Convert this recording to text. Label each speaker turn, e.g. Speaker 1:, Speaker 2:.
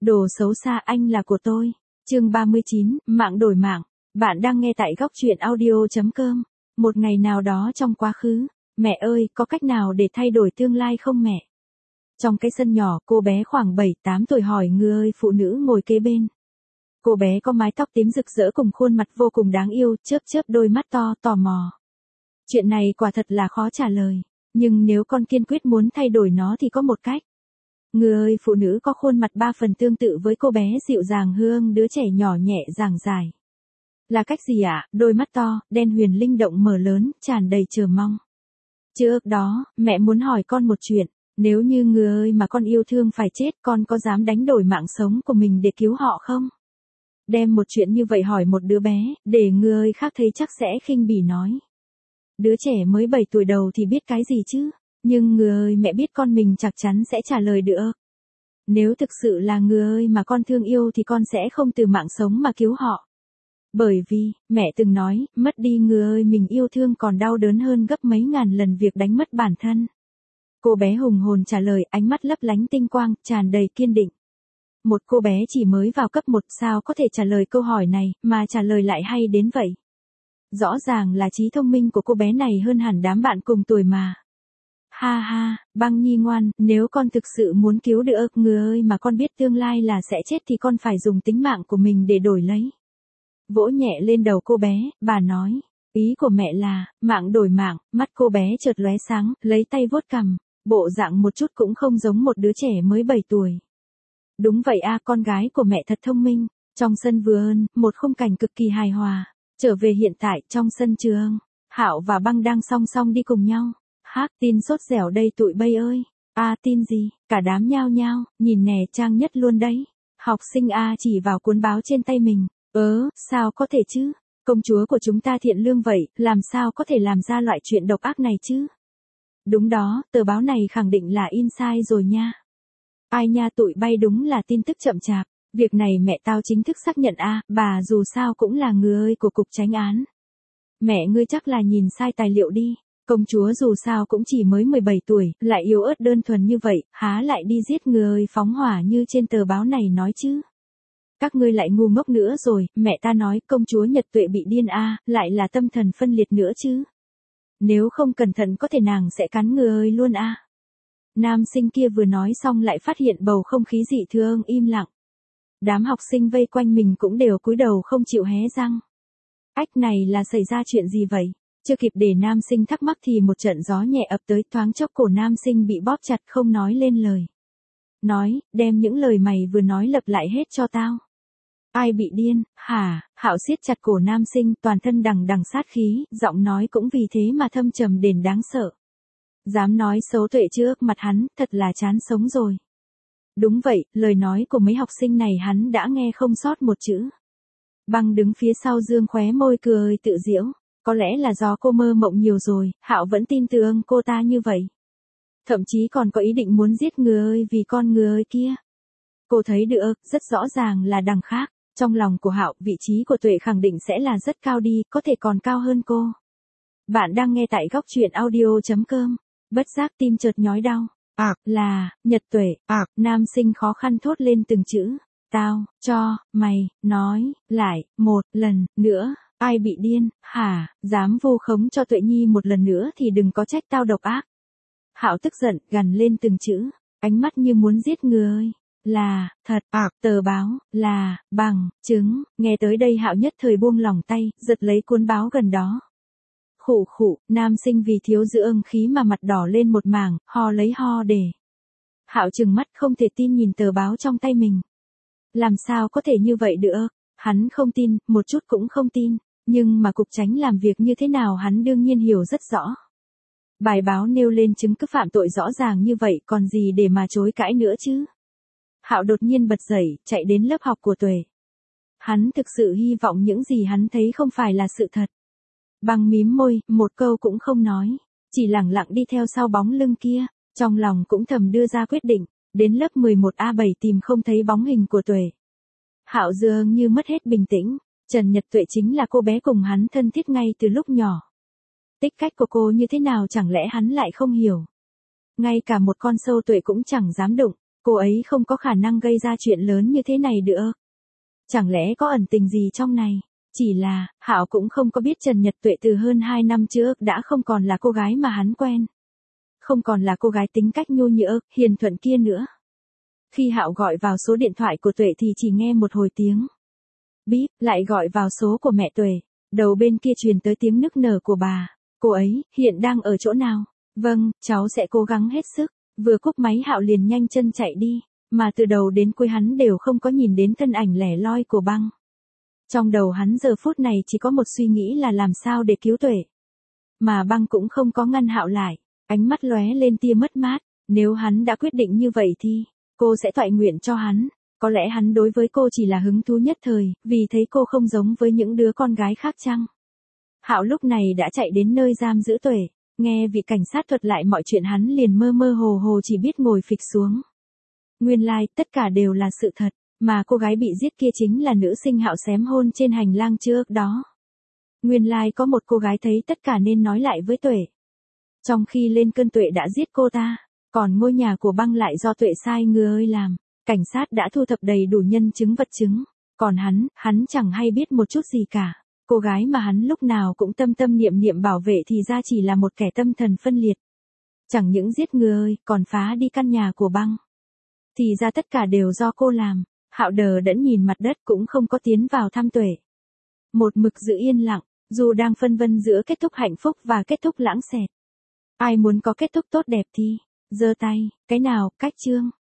Speaker 1: Đồ xấu xa anh là của tôi. Chương 39, mạng đổi mạng. Bạn đang nghe tại góc truyện audio.com. Một ngày nào đó trong quá khứ, mẹ ơi, có cách nào để thay đổi tương lai không mẹ? Trong cái sân nhỏ, cô bé khoảng 7-8 tuổi hỏi người phụ nữ ngồi kế bên. Cô bé có mái tóc tím rực rỡ cùng khuôn mặt vô cùng đáng yêu, chớp chớp đôi mắt to, tò mò. Chuyện này quả thật là khó trả lời, nhưng nếu con kiên quyết muốn thay đổi nó thì có một cách. Người phụ nữ có khuôn mặt 3 phần tương tự với cô bé dịu dàng hương đứa trẻ nhỏ nhẹ giảng giải. Là cách gì ạ? Đôi mắt to, đen huyền linh động mở lớn, tràn đầy chờ mong. Trước đó, mẹ muốn hỏi con một chuyện. Nếu như người mà con yêu thương phải chết, con có dám đánh đổi mạng sống của mình để cứu họ không? Đem một chuyện như vậy hỏi một đứa bé, để người khác thấy chắc sẽ khinh bỉ nói. Đứa trẻ mới 7 tuổi đầu thì biết cái gì chứ? Nhưng người mẹ biết con mình chắc chắn sẽ trả lời được. Nếu thực sự là người mà con thương yêu thì con sẽ không từ mạng sống mà cứu họ. Bởi vì, mẹ từng nói, mất đi người mình yêu thương còn đau đớn hơn gấp mấy ngàn lần việc đánh mất bản thân. Cô bé hùng hồn trả lời, ánh mắt lấp lánh tinh quang, tràn đầy kiên định. Một cô bé chỉ mới vào cấp 1 sao có thể trả lời câu hỏi này, mà trả lời lại hay đến vậy. Rõ ràng là trí thông minh của cô bé này hơn hẳn đám bạn cùng tuổi mà. Ha ha, Băng Nhi ngoan, nếu con thực sự muốn cứu được người mà con biết tương lai là sẽ chết thì con phải dùng tính mạng của mình để đổi lấy. Vỗ nhẹ lên đầu cô bé, bà nói. Ý của mẹ là, mạng đổi mạng, mắt cô bé chợt lóe sáng, lấy tay vuốt cằm, bộ dạng một chút cũng không giống một đứa trẻ mới 7 tuổi. Đúng vậy a, con gái của mẹ thật thông minh. Trong sân vườn, một khung cảnh cực kỳ hài hòa. Trở về hiện tại, trong sân trường, Hạo và Băng đang song song đi cùng nhau. Hác, tin sốt dẻo đây tụi bay ơi. Tin gì? Cả đám nhao nhao, nhìn nè trang nhất luôn đấy. Học sinh chỉ vào cuốn báo trên tay mình. Sao có thể chứ? Công chúa của chúng ta thiện lương vậy, làm sao có thể làm ra loại chuyện độc ác này chứ? Đúng đó, tờ báo này khẳng định là in sai rồi nha. Ai nha, tụi bay đúng là tin tức chậm chạp. Việc này mẹ tao chính thức xác nhận bà dù sao cũng là người của cục chánh án. Mẹ ngươi chắc là nhìn sai tài liệu đi. Công chúa dù sao cũng chỉ mới 17 tuổi, lại yếu ớt đơn thuần như vậy, há lại đi giết người phóng hỏa như trên tờ báo này nói chứ. Các ngươi lại ngu ngốc nữa rồi, mẹ ta nói công chúa Nhật Tuệ bị điên lại là tâm thần phân liệt nữa chứ. Nếu không cẩn thận có thể nàng sẽ cắn người luôn Nam sinh kia vừa nói xong lại phát hiện bầu không khí dị thường im lặng. Đám học sinh vây quanh mình cũng đều cúi đầu không chịu hé răng. Ách này là xảy ra chuyện gì vậy? Chưa kịp để nam sinh thắc mắc thì một trận gió nhẹ ập tới, thoáng chốc cổ nam sinh bị bóp chặt không nói lên lời. Nói, đem những lời mày vừa nói lặp lại hết cho tao. Ai bị điên, hả? Hạo siết chặt cổ nam sinh, toàn thân đằng đằng sát khí, giọng nói cũng vì thế mà thâm trầm đến đáng sợ. Dám nói xấu Tuệ trước mặt hắn, thật là chán sống rồi. Đúng vậy, lời nói của mấy học sinh này hắn đã nghe không sót một chữ. Băng đứng phía sau dương khóe môi cười tự giễu. Có lẽ là do cô mơ mộng nhiều rồi, Hạo vẫn tin tưởng cô ta như vậy. Thậm chí còn có ý định muốn giết người vì con người kia. Cô thấy được, rất rõ ràng là đằng khác. Trong lòng của Hạo, vị trí của Tuệ khẳng định sẽ là rất cao đi, có thể còn cao hơn cô. Bạn đang nghe tại góc truyện audio.com. Bất giác tim chợt nhói đau. Là, Nhật Tuệ. Nam sinh khó khăn thốt lên từng chữ. Tao, cho, mày, nói, lại, một lần, nữa. Ai bị điên, hả? Dám vu khống cho Tuệ Nhi một lần nữa thì đừng có trách tao độc ác. Hạo tức giận, gằn lên từng chữ. Ánh mắt như muốn giết người. Là, thật, tờ báo, là, bằng, chứng. Nghe tới đây Hạo nhất thời buông lỏng tay, giật lấy cuốn báo gần đó. Khụ khụ, nam sinh vì thiếu dưỡng khí mà mặt đỏ lên một mảng, ho lấy ho để. Hạo trừng mắt không thể tin nhìn tờ báo trong tay mình. Làm sao có thể như vậy được? Hắn không tin, một chút cũng không tin. Nhưng mà cục chánh làm việc như thế nào hắn đương nhiên hiểu rất rõ. Bài báo nêu lên chứng cứ phạm tội rõ ràng như vậy còn gì để mà chối cãi nữa chứ. Hạo đột nhiên bật dậy, chạy đến lớp học của Tuệ. Hắn thực sự hy vọng những gì hắn thấy không phải là sự thật. Băng mím môi, một câu cũng không nói. Chỉ lẳng lặng đi theo sau bóng lưng kia. Trong lòng cũng thầm đưa ra quyết định. Đến lớp 11A7 tìm không thấy bóng hình của Tuệ. Hạo dường như mất hết bình tĩnh. Trần Nhật Tuệ chính là cô bé cùng hắn thân thiết ngay từ lúc nhỏ. Tích cách của cô như thế nào chẳng lẽ hắn lại không hiểu. Ngay cả một con sâu Tuệ cũng chẳng dám đụng. Cô ấy không có khả năng gây ra chuyện lớn như thế này được. Chẳng lẽ có ẩn tình gì trong này? Chỉ là, Hạo cũng không có biết Trần Nhật Tuệ từ hơn 2 năm trước đã không còn là cô gái mà hắn quen. Không còn là cô gái tính cách nhu nhược, hiền thuận kia nữa. Khi Hạo gọi vào số điện thoại của Tuệ thì chỉ nghe một hồi tiếng bíp, lại gọi vào số của mẹ Tuệ. Đầu bên kia truyền tới tiếng nức nở của bà. Cô ấy, hiện đang ở chỗ nào? Vâng, cháu sẽ cố gắng hết sức. Vừa cúp máy Hạo liền nhanh chân chạy đi. Mà từ đầu đến cuối hắn đều không có nhìn đến thân ảnh lẻ loi của Băng. Trong đầu hắn giờ phút này chỉ có một suy nghĩ là làm sao để cứu Tuệ. Mà Băng cũng không có ngăn Hạo lại. Ánh mắt lóe lên tia mất mát. Nếu hắn đã quyết định như vậy thì, cô sẽ toại nguyện cho hắn. Có lẽ hắn đối với cô chỉ là hứng thú nhất thời, vì thấy cô không giống với những đứa con gái khác chăng. Hạo lúc này đã chạy đến nơi giam giữ Tuệ. Nghe vị cảnh sát thuật lại mọi chuyện hắn liền mơ mơ hồ hồ chỉ biết ngồi phịch xuống. Nguyên lai, tất cả đều là sự thật, mà cô gái bị giết kia chính là nữ sinh Hạo xém hôn trên hành lang trước đó. Nguyên lai có một cô gái thấy tất cả nên nói lại với Tuệ. Trong khi lên cơn Tuệ đã giết cô ta, còn ngôi nhà của Băng lại do Tuệ sai người làm. Cảnh sát đã thu thập đầy đủ nhân chứng vật chứng. Còn hắn chẳng hay biết một chút gì cả. Cô gái mà hắn lúc nào cũng tâm tâm niệm niệm bảo vệ thì ra chỉ là một kẻ tâm thần phân liệt. Chẳng những giết người, còn phá đi căn nhà của Băng. Thì ra tất cả đều do cô làm. Hạo đờ đẫn nhìn mặt đất cũng không có tiến vào thăm Tuệ. Một mực giữ yên lặng, dù đang phân vân giữa kết thúc hạnh phúc và kết thúc lãng xẹt. Ai muốn có kết thúc tốt đẹp thì, giơ tay, cái nào, cách chương.